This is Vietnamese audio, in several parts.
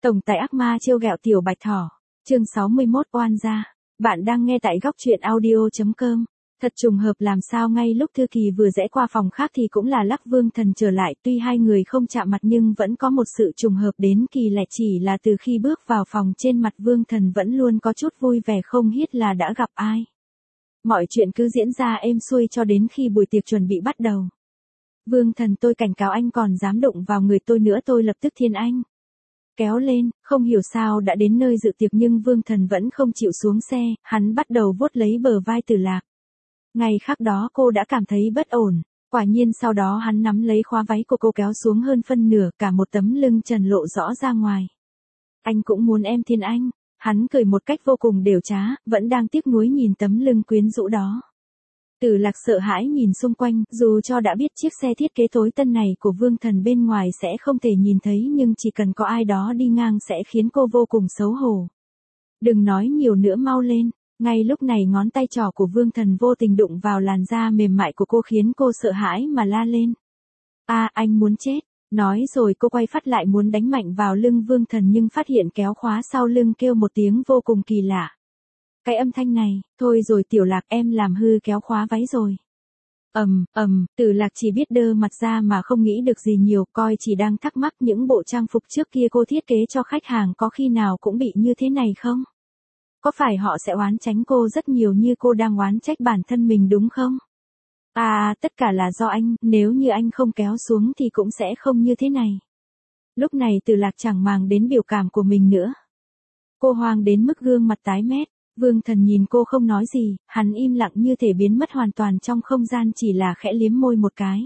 Tổng tài ác ma trêu ghẹo tiểu bạch thỏ. Chương 61 oan gia. Bạn đang nghe tại góc truyện audio.com. Thật trùng hợp làm sao ngay lúc Thư Kỳ vừa rẽ qua phòng khác thì cũng là Lắc Vương Thần trở lại, tuy hai người không chạm mặt nhưng vẫn có một sự trùng hợp đến kỳ lạ, chỉ là từ khi bước vào phòng trên mặt Vương Thần vẫn luôn có chút vui vẻ không biết là đã gặp ai. Mọi chuyện cứ diễn ra êm xuôi cho đến khi buổi tiệc chuẩn bị bắt đầu. Vương Thần, tôi cảnh cáo anh còn dám đụng vào người tôi nữa tôi lập tức thiên anh. Kéo lên, không hiểu sao đã đến nơi dự tiệc nhưng Vương Thần vẫn không chịu xuống xe, hắn bắt đầu vuốt lấy bờ vai Từ Lạc. Ngày khác đó cô đã cảm thấy bất ổn, quả nhiên sau đó hắn nắm lấy khóa váy của cô kéo xuống hơn phân nửa, cả một tấm lưng trần lộ rõ ra ngoài. Anh cũng muốn em thiên anh, hắn cười một cách vô cùng đểu trá, vẫn đang tiếc nuối nhìn tấm lưng quyến rũ đó. Từ Lạc sợ hãi nhìn xung quanh, dù cho đã biết chiếc xe thiết kế tối tân này của Vương Thần bên ngoài sẽ không thể nhìn thấy nhưng chỉ cần có ai đó đi ngang sẽ khiến cô vô cùng xấu hổ. Đừng nói nhiều nữa, mau lên. Ngay lúc này ngón tay trỏ của Vương Thần vô tình đụng vào làn da mềm mại của cô khiến cô sợ hãi mà la lên. Anh muốn chết. Nói rồi cô quay phát lại muốn đánh mạnh vào lưng Vương Thần nhưng phát hiện kéo khóa sau lưng kêu một tiếng vô cùng kỳ lạ. Cái âm thanh này, thôi rồi Tiểu Lạc, em làm hư kéo khóa váy rồi. Từ Lạc chỉ biết đơ mặt ra mà không nghĩ được gì nhiều, coi chỉ đang thắc mắc những bộ trang phục trước kia cô thiết kế cho khách hàng có khi nào cũng bị như thế này không? Có phải họ sẽ oán tránh cô rất nhiều như cô đang oán trách bản thân mình đúng không? Tất cả là do anh, nếu như anh không kéo xuống thì cũng sẽ không như thế này. Lúc này Từ Lạc chẳng màng đến biểu cảm của mình nữa. Cô hoang đến mức gương mặt tái mét. Vương Thần nhìn cô không nói gì, hắn im lặng như thể biến mất hoàn toàn trong không gian, chỉ là khẽ liếm môi một cái.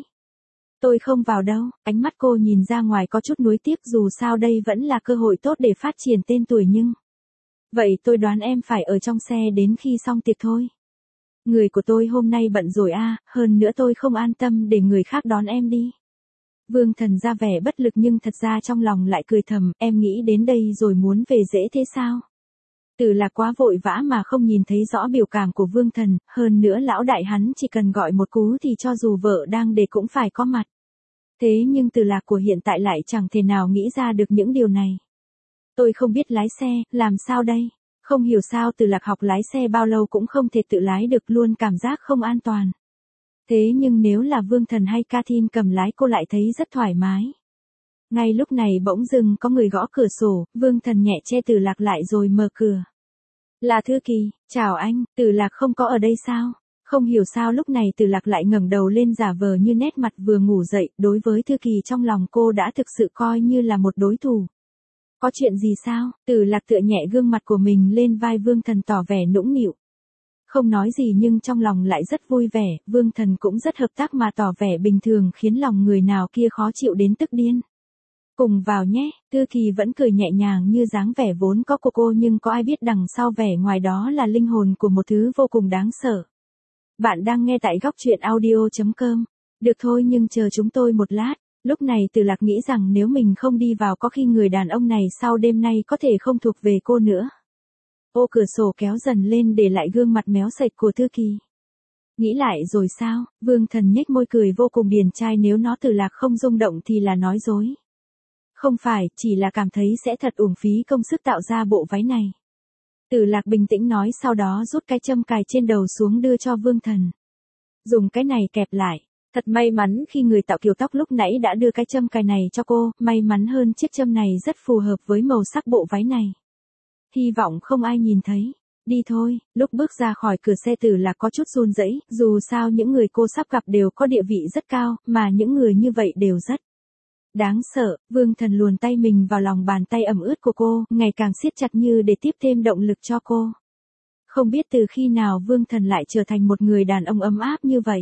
Tôi không vào đâu, ánh mắt cô nhìn ra ngoài có chút nuối tiếc, dù sao đây vẫn là cơ hội tốt để phát triển tên tuổi nhưng... Vậy tôi đoán em phải ở trong xe đến khi xong tiệc thôi. Người của tôi hôm nay bận rồi hơn nữa tôi không an tâm để người khác đón em đi. Vương Thần ra vẻ bất lực nhưng thật ra trong lòng lại cười thầm, em nghĩ đến đây rồi muốn về dễ thế sao? Từ Lạc quá vội vã mà không nhìn thấy rõ biểu cảm của Vương Thần, hơn nữa lão đại hắn chỉ cần gọi một cú thì cho dù vợ đang để cũng phải có mặt. Thế nhưng Từ Lạc của hiện tại lại chẳng thể nào nghĩ ra được những điều này. Tôi không biết lái xe, làm sao đây? Không hiểu sao Từ Lạc học lái xe bao lâu cũng không thể tự lái được, luôn cảm giác không an toàn. Thế nhưng nếu là Vương Thần hay Kathin cầm lái cô lại thấy rất thoải mái. Ngay lúc này bỗng dưng có người gõ cửa sổ, Vương Thần nhẹ che Từ Lạc lại rồi mở cửa. Là Thư Kỳ, chào anh, Từ Lạc không có ở đây sao? Không hiểu sao lúc này Từ Lạc lại ngẩng đầu lên giả vờ như nét mặt vừa ngủ dậy, đối với Thư Kỳ trong lòng cô đã thực sự coi như là một đối thủ. Có chuyện gì sao? Từ Lạc tựa nhẹ gương mặt của mình lên vai Vương Thần tỏ vẻ nũng nịu. Không nói gì nhưng trong lòng lại rất vui vẻ, Vương Thần cũng rất hợp tác mà tỏ vẻ bình thường khiến lòng người nào kia khó chịu đến tức điên. Cùng vào nhé, Thư Kỳ vẫn cười nhẹ nhàng như dáng vẻ vốn có của cô nhưng có ai biết đằng sau vẻ ngoài đó là linh hồn của một thứ vô cùng đáng sợ. Bạn đang nghe tại góc truyện audio.com. Được thôi nhưng chờ chúng tôi một lát. Lúc này Từ Lạc nghĩ rằng nếu mình không đi vào có khi người đàn ông này sau đêm nay có thể không thuộc về cô nữa. Ô cửa sổ kéo dần lên để lại gương mặt méo sạch của Thư Kỳ. Nghĩ lại rồi sao? Vương Thần nhếch môi cười vô cùng điển trai, nếu nó Từ Lạc không rung động thì là nói dối. Không phải, chỉ là cảm thấy sẽ thật uổng phí công sức tạo ra bộ váy này. Từ Lạc bình tĩnh nói, sau đó rút cái châm cài trên đầu xuống đưa cho Vương Thần. Dùng cái này kẹp lại. Thật may mắn khi người tạo kiểu tóc lúc nãy đã đưa cái châm cài này cho cô, may mắn hơn chiếc châm này rất phù hợp với màu sắc bộ váy này. Hy vọng không ai nhìn thấy. Đi thôi, lúc bước ra khỏi cửa xe Từ Lạc có chút run rẩy, dù sao những người cô sắp gặp đều có địa vị rất cao, mà những người như vậy đều rất đáng sợ. Vương Thần luồn tay mình vào lòng bàn tay ẩm ướt của cô, ngày càng siết chặt như để tiếp thêm động lực cho cô. Không biết từ khi nào Vương Thần lại trở thành một người đàn ông ấm áp như vậy.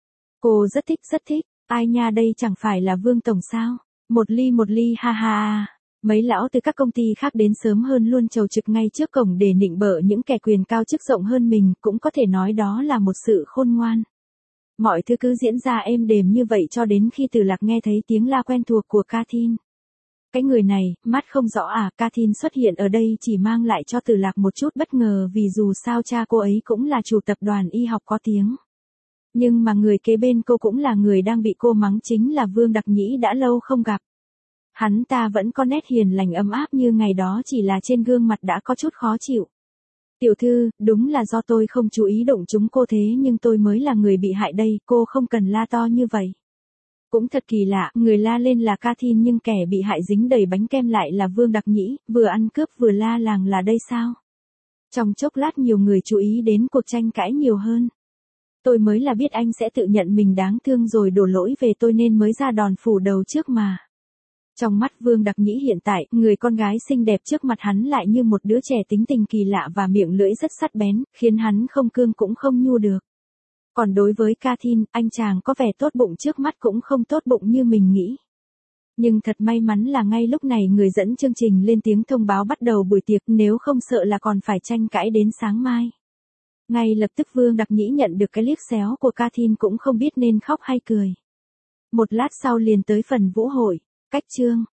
Cô rất thích, ai nha, đây chẳng phải là Vương Tổng sao? Một ly ha ha. Mấy lão từ các công ty khác đến sớm hơn luôn chầu trực ngay trước cổng để nịnh bợ những kẻ quyền cao chức rộng hơn mình, cũng có thể nói đó là một sự khôn ngoan. Mọi thứ cứ diễn ra êm đềm như vậy cho đến khi Từ Lạc nghe thấy tiếng la quen thuộc của Kathin. Cái người này, mắt không rõ Kathin xuất hiện ở đây chỉ mang lại cho Từ Lạc một chút bất ngờ vì dù sao cha cô ấy cũng là chủ tập đoàn y học có tiếng. Nhưng mà người kế bên cô cũng là người đang bị cô mắng, chính là Vương Đặc Nhĩ đã lâu không gặp. Hắn ta vẫn có nét hiền lành ấm áp như ngày đó, chỉ là trên gương mặt đã có chút khó chịu. Tiểu thư, đúng là do tôi không chú ý động chúng cô, thế nhưng tôi mới là người bị hại đây, cô không cần la to như vậy. Cũng thật kỳ lạ, người la lên là Catherine nhưng kẻ bị hại dính đầy bánh kem lại là Vương Đặc Nhĩ, vừa ăn cướp vừa la làng là đây sao? Trong chốc lát nhiều người chú ý đến cuộc tranh cãi nhiều hơn. Tôi mới là biết anh sẽ tự nhận mình đáng thương rồi đổ lỗi về tôi nên mới ra đòn phủ đầu trước mà. Trong mắt Vương Đặc Nhĩ hiện tại, người con gái xinh đẹp trước mặt hắn lại như một đứa trẻ tính tình kỳ lạ và miệng lưỡi rất sắc bén, khiến hắn không cương cũng không nhu được. Còn đối với Catherine, anh chàng có vẻ tốt bụng trước mắt cũng không tốt bụng như mình nghĩ. Nhưng thật may mắn là ngay lúc này người dẫn chương trình lên tiếng thông báo bắt đầu buổi tiệc, nếu không sợ là còn phải tranh cãi đến sáng mai. Ngay lập tức Vương Đặc Nhĩ nhận được cái liếc xéo của Catherine cũng không biết nên khóc hay cười. Một lát sau liền tới phần vũ hội. Cách chương